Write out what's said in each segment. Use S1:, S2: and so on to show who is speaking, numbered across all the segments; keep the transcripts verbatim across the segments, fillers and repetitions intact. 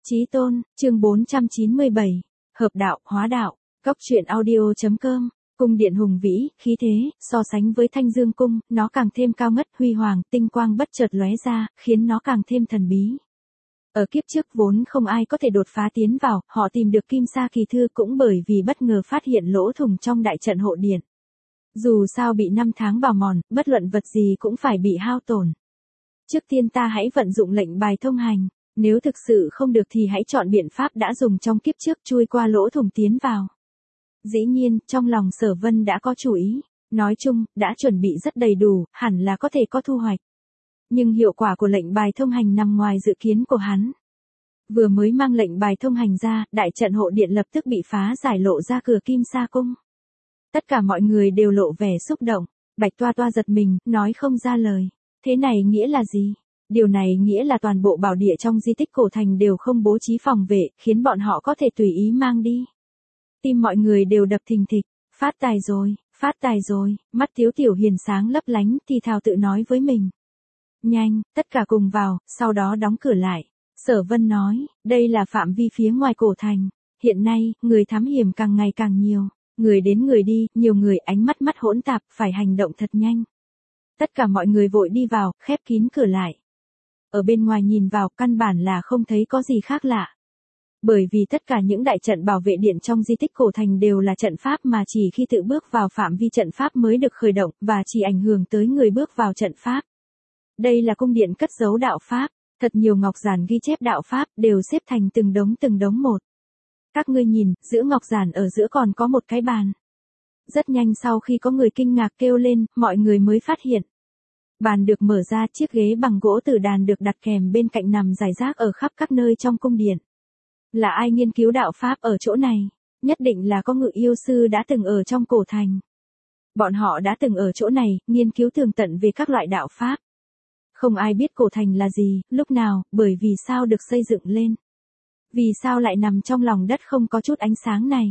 S1: Chí tôn, chương bốn trăm chín mươi bảy, hợp đạo, hóa đạo, góc truyện audio chấm com. Cung điện hùng vĩ, khí thế, so sánh với Thanh Dương cung, nó càng thêm cao ngất, huy hoàng, tinh quang bất chợt lóe ra, khiến nó càng thêm thần bí. Ở kiếp trước vốn không ai có thể đột phá tiến vào, họ tìm được Kim Sa Kỳ Thư cũng bởi vì bất ngờ phát hiện lỗ thủng trong đại trận hộ điện. Dù sao bị năm tháng bào mòn, bất luận vật gì cũng phải bị hao tổn. Trước tiên ta hãy vận dụng lệnh bài thông hành, nếu thực sự không được thì hãy chọn biện pháp đã dùng trong kiếp trước chui qua lỗ thủng tiến vào. Dĩ nhiên, trong lòng Sở Vân đã có chủ ý, nói chung, đã chuẩn bị rất đầy đủ, hẳn là có thể có thu hoạch. Nhưng hiệu quả của lệnh bài thông hành nằm ngoài dự kiến của hắn. Vừa mới mang lệnh bài thông hành ra, đại trận hộ điện lập tức bị phá giải lộ ra cửa Kim Sa cung. Tất cả mọi người đều lộ vẻ xúc động, Bạch Toa Toa giật mình, nói không ra lời. Thế này nghĩa là gì? Điều này nghĩa là toàn bộ bảo địa trong di tích cổ thành đều không bố trí phòng vệ, khiến bọn họ có thể tùy ý mang đi. Tim mọi người đều đập thình thịch, phát tài rồi, phát tài rồi, mắt Tiếu Tiểu Hiền sáng lấp lánh thì thào tự nói với mình. Nhanh, tất cả cùng vào, sau đó đóng cửa lại. Sở Vân nói, đây là phạm vi phía ngoài cổ thành. Hiện nay, người thám hiểm càng ngày càng nhiều, người đến người đi, nhiều người ánh mắt mắt hỗn tạp, phải hành động thật nhanh. Tất cả mọi người vội đi vào, khép kín cửa lại. Ở bên ngoài nhìn vào, căn bản là không thấy có gì khác lạ. Bởi vì tất cả những đại trận bảo vệ điện trong di tích cổ thành đều là trận pháp mà chỉ khi tự bước vào phạm vi trận pháp mới được khởi động, và chỉ ảnh hưởng tới người bước vào trận pháp. Đây là cung điện cất giấu đạo pháp, thật nhiều ngọc giản ghi chép đạo pháp đều xếp thành từng đống từng đống một. Các ngươi nhìn, giữa ngọc giản ở giữa còn có một cái bàn. Rất nhanh sau khi có người kinh ngạc kêu lên, mọi người mới phát hiện. Bàn được mở ra, chiếc ghế bằng gỗ tử đàn được đặt kèm bên cạnh nằm rải rác ở khắp các nơi trong cung điện. Là ai nghiên cứu đạo pháp ở chỗ này? Nhất định là có ngự yêu sư đã từng ở trong cổ thành. Bọn họ đã từng ở chỗ này, nghiên cứu tường tận về các loại đạo pháp. Không ai biết cổ thành là gì, lúc nào, bởi vì sao được xây dựng lên. Vì sao lại nằm trong lòng đất không có chút ánh sáng này?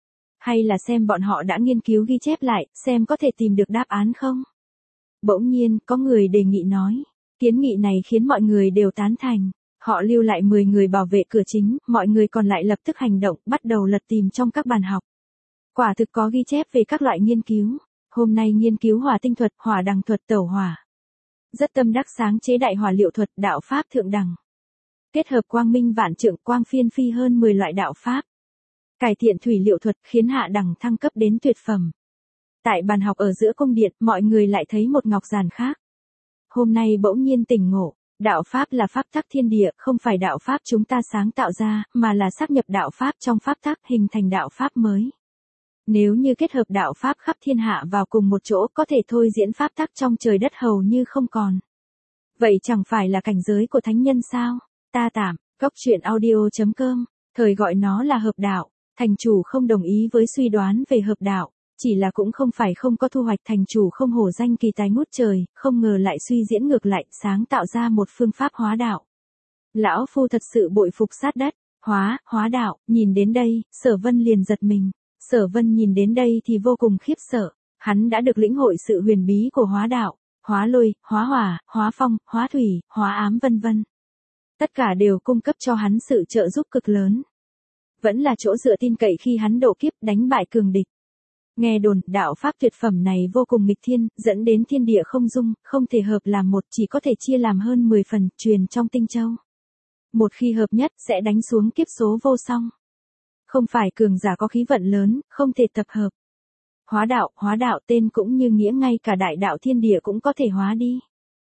S1: Hay là xem bọn họ đã nghiên cứu ghi chép lại, xem có thể tìm được đáp án không? Bỗng nhiên, có người đề nghị nói. Kiến nghị này khiến mọi người đều tán thành. Họ lưu lại mười người bảo vệ cửa chính, mọi người còn lại lập tức hành động, bắt đầu lật tìm trong các bàn học. Quả thực có ghi chép về các loại nghiên cứu. Hôm nay nghiên cứu hỏa tinh thuật, hỏa đằng thuật, tẩu hỏa. Rất tâm đắc sáng chế đại hỏa liệu thuật, đạo pháp thượng đẳng. Kết hợp quang minh vạn trượng, quang phiên phi hơn mười loại đạo pháp. Cải thiện thủy liệu thuật, khiến hạ đẳng thăng cấp đến tuyệt phẩm. Tại bàn học ở giữa cung điện, mọi người lại thấy một ngọc giản khác. Hôm nay bỗng nhiên tỉnh ngộ, đạo pháp là pháp tắc thiên địa, không phải đạo pháp chúng ta sáng tạo ra, mà là sáp nhập đạo pháp trong pháp tắc hình thành đạo pháp mới. Nếu như kết hợp đạo pháp khắp thiên hạ vào cùng một chỗ, có thể thôi diễn pháp tắc trong trời đất hầu như không còn. Vậy chẳng phải là cảnh giới của thánh nhân sao? Ta tạm, góc truyện audio chấm com, thời gọi nó là hợp đạo. Thành chủ không đồng ý với suy đoán về hợp đạo. Chỉ là cũng không phải không có thu hoạch, thành chủ không hổ danh kỳ tài ngút trời, không ngờ lại suy diễn ngược lại, sáng tạo ra một phương pháp hóa đạo. Lão phu thật sự bội phục sát đất, hóa, hóa đạo, nhìn đến đây, Sở Vân liền giật mình. Sở Vân nhìn đến đây thì vô cùng khiếp sợ, hắn đã được lĩnh hội sự huyền bí của hóa đạo, hóa lôi, hóa hỏa, hóa phong, hóa thủy, hóa ám vân vân. Tất cả đều cung cấp cho hắn sự trợ giúp cực lớn. Vẫn là chỗ dựa tin cậy khi hắn độ kiếp đánh bại cường địch. Nghe đồn, đạo pháp tuyệt phẩm này vô cùng nghịch thiên, dẫn đến thiên địa không dung, không thể hợp làm một, chỉ có thể chia làm hơn mười phần, truyền trong tinh châu. Một khi hợp nhất, sẽ đánh xuống kiếp số vô song. Không phải cường giả có khí vận lớn, không thể tập hợp. Hóa đạo, hóa đạo tên cũng như nghĩa ngay cả đại đạo thiên địa cũng có thể hóa đi.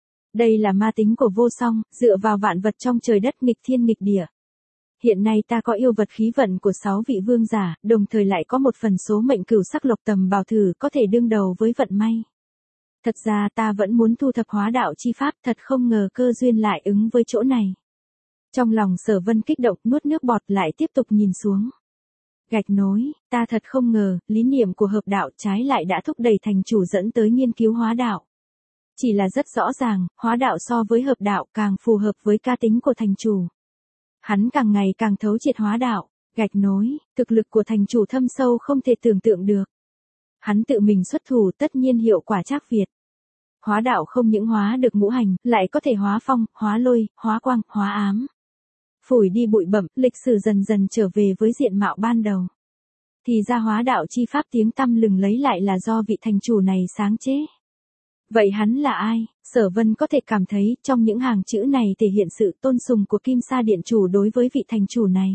S1: Đây là ma tính của vô song, dựa vào vạn vật trong trời đất nghịch thiên nghịch địa. Hiện nay ta có yêu vật khí vận của sáu vị vương giả, đồng thời lại có một phần số mệnh cửu sắc lộc tầm bảo thử có thể đương đầu với vận may. Thật ra ta vẫn muốn thu thập hóa đạo chi pháp, thật không ngờ cơ duyên lại ứng với chỗ này. Trong lòng Sở Vân kích động, nuốt nước bọt lại tiếp tục nhìn xuống. Gạch nối, ta thật không ngờ, lý niệm của hợp đạo trái lại đã thúc đẩy thành chủ dẫn tới nghiên cứu hóa đạo. Chỉ là rất rõ ràng, hóa đạo so với hợp đạo càng phù hợp với cá tính của thành chủ. Hắn càng ngày càng thấu triệt hóa đạo, gạch nối, thực lực của thành chủ thâm sâu không thể tưởng tượng được. Hắn tự mình xuất thủ tất nhiên hiệu quả trác việt. Hóa đạo không những hóa được ngũ hành, lại có thể hóa phong, hóa lôi, hóa quang, hóa ám. phủi đi bụi bặm, lịch sử dần dần trở về với diện mạo ban đầu. Thì ra hóa đạo chi pháp tiếng tăm lừng lấy lại là do vị thành chủ này sáng chế. Vậy hắn là ai? Sở Vân có thể cảm thấy trong những hàng chữ này thể hiện sự tôn sùng của Kim Sa Điện chủ đối với vị thành chủ này.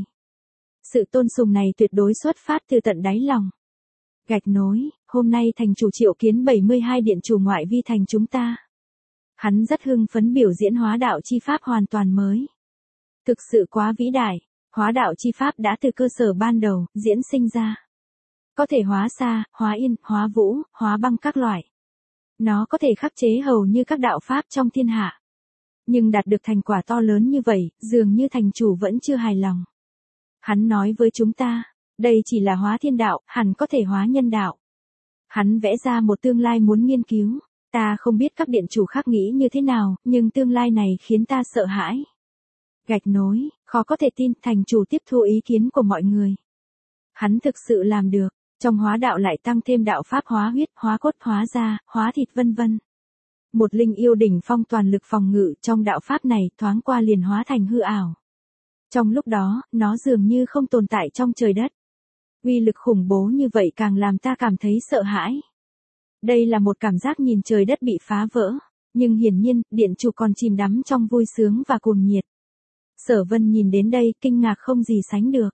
S1: Sự tôn sùng này tuyệt đối xuất phát từ tận đáy lòng. Gạch nối, hôm nay thành chủ triệu kiến bảy mươi hai điện chủ ngoại vi thành chúng ta. Hắn rất hưng phấn biểu diễn hóa đạo chi pháp hoàn toàn mới. Thực sự quá vĩ đại, hóa đạo chi pháp đã từ cơ sở ban đầu, diễn sinh ra. Có thể hóa xa, hóa yên, hóa vũ, hóa băng các loại. Nó có thể khắc chế hầu như các đạo pháp trong thiên hạ. Nhưng đạt được thành quả to lớn như vậy, dường như thành chủ vẫn chưa hài lòng. Hắn nói với chúng ta, đây chỉ là hóa thiên đạo, hẳn có thể hóa nhân đạo. Hắn vẽ ra một tương lai muốn nghiên cứu. Ta không biết các điện chủ khác nghĩ như thế nào, nhưng tương lai này khiến ta sợ hãi. Gạch nối, khó có thể tin thành chủ tiếp thu ý kiến của mọi người. Hắn thực sự làm được, trong hóa đạo lại tăng thêm đạo pháp hóa huyết, hóa cốt, hóa da, hóa thịt vân vân. Một linh yêu đỉnh phong toàn lực phòng ngự trong đạo pháp này thoáng qua liền hóa thành hư ảo. Trong lúc đó, nó dường như không tồn tại trong trời đất. Uy lực khủng bố như vậy càng làm ta cảm thấy sợ hãi. Đây là một cảm giác nhìn trời đất bị phá vỡ, nhưng hiển nhiên, điện chủ còn chìm đắm trong vui sướng và cuồng nhiệt. Sở Vân nhìn đến đây, kinh ngạc không gì sánh được.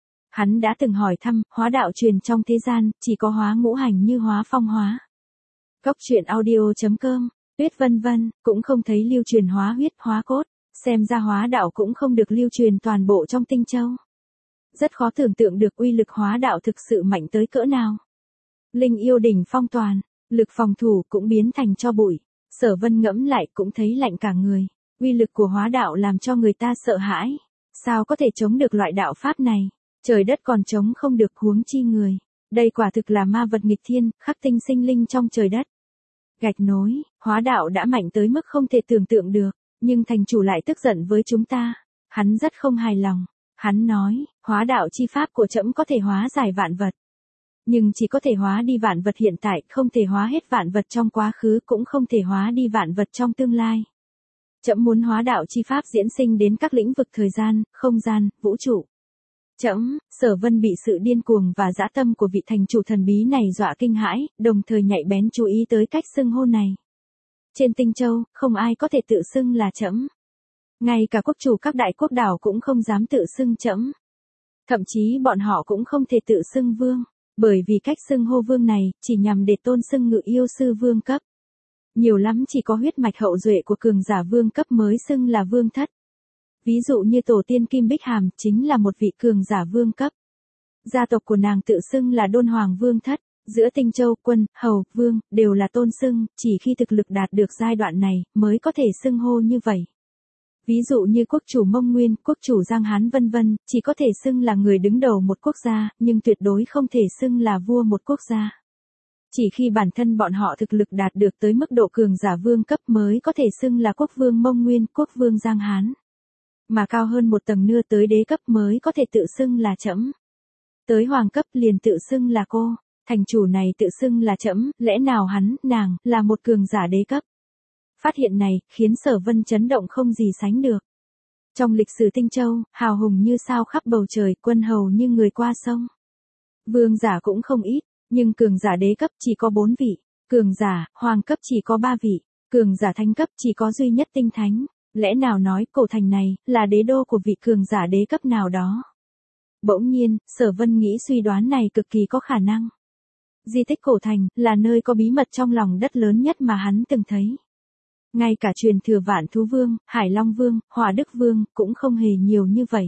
S1: Hắn đã từng hỏi thăm, hóa đạo truyền trong thế gian, chỉ có hóa ngũ hành như hóa phong hóa. Cốc truyện audio chấm com, tuyết vân vân, cũng không thấy lưu truyền hóa huyết, hóa cốt, xem ra hóa đạo cũng không được lưu truyền toàn bộ trong Tinh Châu. Rất khó tưởng tượng được uy lực hóa đạo thực sự mạnh tới cỡ nào. Linh yêu đỉnh phong toàn, lực phòng thủ cũng biến thành tro bụi. Sở Vân ngẫm lại cũng thấy lạnh cả người. Uy lực của hóa đạo làm cho người ta sợ hãi. Sao có thể chống được loại đạo pháp này? Trời đất còn chống không được huống chi người. Đây quả thực là ma vật nghịch thiên, khắc tinh sinh linh trong trời đất. Gạch nối, hóa đạo đã mạnh tới mức không thể tưởng tượng được. Nhưng thành chủ lại tức giận với chúng ta. Hắn rất không hài lòng. Hắn nói, hóa đạo chi pháp của trẫm có thể hóa giải vạn vật. Nhưng chỉ có thể hóa đi vạn vật hiện tại, không thể hóa hết vạn vật trong quá khứ, cũng không thể hóa đi vạn vật trong tương lai. Trẫm muốn hóa đạo chi pháp diễn sinh đến các lĩnh vực thời gian, không gian, vũ trụ. Trẫm, Sở Vân bị sự điên cuồng và dã tâm của vị thành chủ thần bí này dọa kinh hãi, đồng thời nhạy bén chú ý tới cách xưng hô này. Trên Tinh Châu, không ai có thể tự xưng là trẫm. Ngay cả quốc chủ các đại quốc đảo cũng không dám tự xưng trẫm. Thậm chí bọn họ cũng không thể tự xưng vương. Bởi vì cách xưng hô vương này, chỉ nhằm để tôn xưng ngự yêu sư vương cấp. Nhiều lắm chỉ có huyết mạch hậu duệ của cường giả vương cấp mới xưng là vương thất. Ví dụ như tổ tiên Kim Bích Hàm, chính là một vị cường giả vương cấp. Gia tộc của nàng tự xưng là Đôn Hoàng Vương thất, giữa Tinh Châu, quân, hầu, vương, đều là tôn xưng, chỉ khi thực lực đạt được giai đoạn này, mới có thể xưng hô như vậy. Ví dụ như quốc chủ Mông Nguyên, quốc chủ Giang Hán vân vân, chỉ có thể xưng là người đứng đầu một quốc gia, nhưng tuyệt đối không thể xưng là vua một quốc gia. Chỉ khi bản thân bọn họ thực lực đạt được tới mức độ cường giả vương cấp mới có thể xưng là quốc vương Mông Nguyên, quốc vương Giang Hán. Mà cao hơn một tầng nữa tới đế cấp mới có thể tự xưng là trẫm. Tới hoàng cấp liền tự xưng là cô, thành chủ này tự xưng là trẫm, lẽ nào hắn, nàng, là một cường giả đế cấp? Phát hiện này, khiến Sở Vân chấn động không gì sánh được. Trong lịch sử Tinh Châu, hào hùng như sao khắp bầu trời, quân hầu như người qua sông. Vương giả cũng không ít, nhưng cường giả đế cấp chỉ có bốn vị, cường giả, hoàng cấp chỉ có ba vị, cường giả thánh cấp chỉ có duy nhất tinh thánh. Lẽ nào nói cổ thành này, là đế đô của vị cường giả đế cấp nào đó? Bỗng nhiên, Sở Vân nghĩ suy đoán này cực kỳ có khả năng. Di tích cổ thành, là nơi có bí mật trong lòng đất lớn nhất mà hắn từng thấy. Ngay cả truyền thừa Vạn Thú Vương, Hải Long Vương, Hỏa Đức Vương, cũng không hề nhiều như vậy.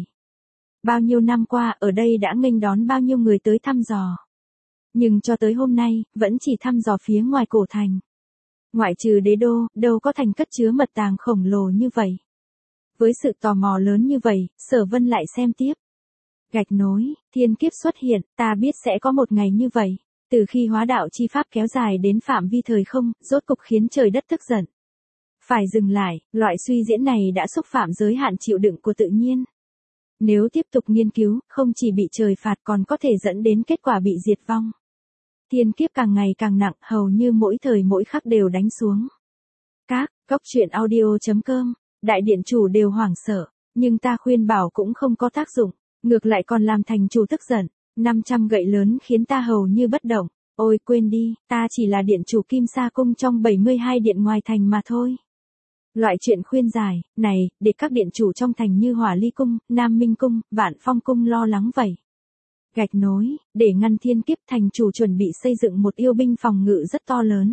S1: Bao nhiêu năm qua, ở đây đã nghênh đón bao nhiêu người tới thăm dò. Nhưng cho tới hôm nay, vẫn chỉ thăm dò phía ngoài cổ thành. Ngoại trừ đế đô, đâu có thành cất chứa mật tàng khổng lồ như vậy. Với sự tò mò lớn như vậy, Sở Vân lại xem tiếp. Gạch nối, thiên kiếp xuất hiện, ta biết sẽ có một ngày như vậy. Từ khi hóa đạo chi pháp kéo dài đến phạm vi thời không, rốt cục khiến trời đất tức giận. Phải dừng lại, loại suy diễn này đã xúc phạm giới hạn chịu đựng của tự nhiên. Nếu tiếp tục nghiên cứu, không chỉ bị trời phạt còn có thể dẫn đến kết quả bị diệt vong. Thiên kiếp càng ngày càng nặng, hầu như mỗi thời mỗi khắc đều đánh xuống. Các, cốc truyện audio chấm com, đại điện chủ đều hoảng sợ, Nhưng ta khuyên bảo cũng không có tác dụng, ngược lại còn làm thành chủ tức giận, năm trăm gậy lớn khiến ta hầu như bất động. Ôi quên đi, ta chỉ là điện chủ Kim Sa Cung trong bảy mươi hai điện ngoài thành mà thôi. Loại chuyện khuyên giải, này, để các điện chủ trong thành như Hỏa Ly Cung, Nam Minh Cung, Vạn Phong Cung lo lắng vậy. Gạch nối, để ngăn thiên kiếp thành chủ chuẩn bị xây dựng một yêu binh phòng ngự rất to lớn.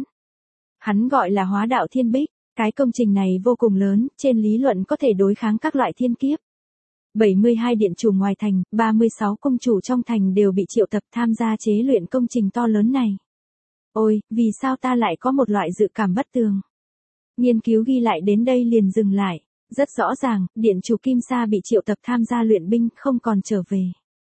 S1: Hắn gọi là Hóa Đạo Thiên Bích, cái công trình này vô cùng lớn, trên lý luận có thể đối kháng các loại thiên kiếp. bảy mươi hai điện chủ ngoài thành, ba mươi sáu cung chủ trong thành đều bị triệu tập tham gia chế luyện công trình to lớn này. Ôi, vì sao ta lại có một loại dự cảm bất tường? Nghiên cứu ghi lại đến đây liền dừng lại, rất rõ ràng, điện chủ Kim Sa bị triệu tập tham gia luyện binh không còn trở về.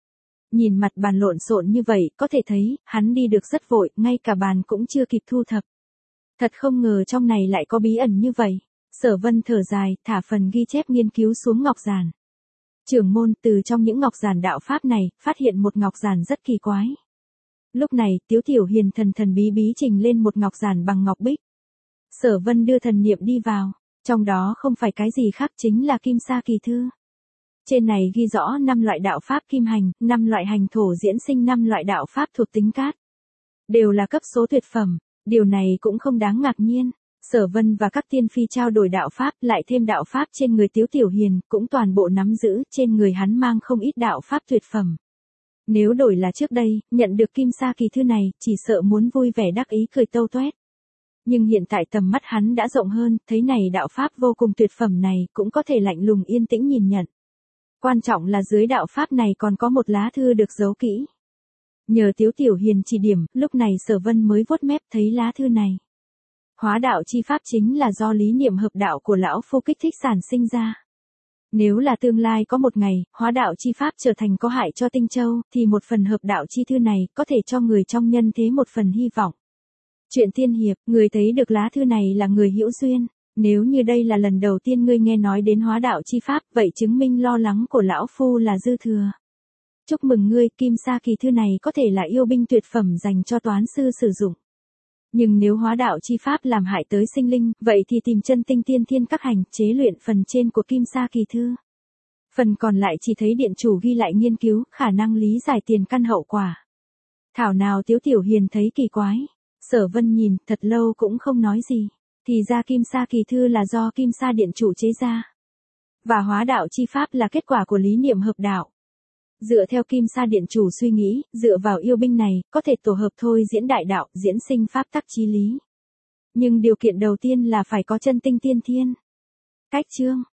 S1: Nhìn mặt bàn lộn xộn như vậy, có thể thấy, hắn đi được rất vội, ngay cả bàn cũng chưa kịp thu thập. Thật không ngờ trong này lại có bí ẩn như vậy. Sở Vân thở dài, thả phần ghi chép nghiên cứu xuống ngọc giản. Trưởng môn, từ trong những ngọc giản đạo pháp này, phát hiện một ngọc giản rất kỳ quái. Lúc này, Tiếu Tiểu Hiền thần thần bí bí trình lên một ngọc giản bằng ngọc bích. Sở Vân đưa thần niệm đi vào, trong đó không phải cái gì khác chính là Kim Sa Kỳ Thư. Trên này ghi rõ năm loại đạo pháp kim hành, năm loại hành thổ diễn sinh, năm loại đạo pháp thuộc tính cát. Đều là cấp số tuyệt phẩm, điều này cũng không đáng ngạc nhiên. Sở Vân và các tiên phi trao đổi đạo pháp, lại thêm đạo pháp trên người Tiếu Tiểu Hiền, cũng toàn bộ nắm giữ, trên người hắn mang không ít đạo pháp tuyệt phẩm. Nếu đổi là trước đây, nhận được Kim Sa Kỳ Thư này, chỉ sợ muốn vui vẻ đắc ý cười tâu toét. Nhưng hiện tại tầm mắt hắn đã rộng hơn, thấy này đạo pháp vô cùng tuyệt phẩm này, cũng có thể lạnh lùng yên tĩnh nhìn nhận. Quan trọng là dưới đạo pháp này còn có một lá thư được giấu kỹ. Nhờ Tiếu Tiểu Hiền chỉ điểm, lúc này Sở Vân mới vuốt mép thấy lá thư này. Hóa đạo chi pháp chính là do lý niệm hợp đạo của lão phu kích thích sản sinh ra. Nếu là tương lai có một ngày, hóa đạo chi pháp trở thành có hại cho Tinh Châu, thì một phần hợp đạo chi thư này có thể cho người trong nhân thế một phần hy vọng. Chuyện tiên hiệp, người thấy được lá thư này là người hữu duyên. Nếu như đây là lần đầu tiên ngươi nghe nói đến hóa đạo chi pháp, vậy chứng minh lo lắng của lão phu là dư thừa. Chúc mừng ngươi, Kim Sa Kỳ Thư này có thể là yêu binh tuyệt phẩm dành cho toán sư sử dụng. Nhưng nếu hóa đạo chi pháp làm hại tới sinh linh, vậy thì tìm chân tinh tiên thiên các hành chế luyện phần trên của Kim Sa Kỳ Thư. Phần còn lại chỉ thấy điện chủ ghi lại nghiên cứu, khả năng lý giải tiền căn hậu quả. Thảo nào Tiếu Tiểu Hiền thấy kỳ quái. Sở Vân nhìn, thật lâu cũng không nói gì. Thì ra Kim Sa Kỳ Thư là do Kim Sa điện chủ chế ra. Và hóa đạo chi pháp là kết quả của lý niệm hợp đạo. Dựa theo Kim Sa điện chủ suy nghĩ, dựa vào yêu binh này, có thể tổ hợp thôi diễn đại đạo, diễn sinh pháp tắc chí lý. Nhưng điều kiện đầu tiên là phải có chân tinh tiên thiên. Cách chương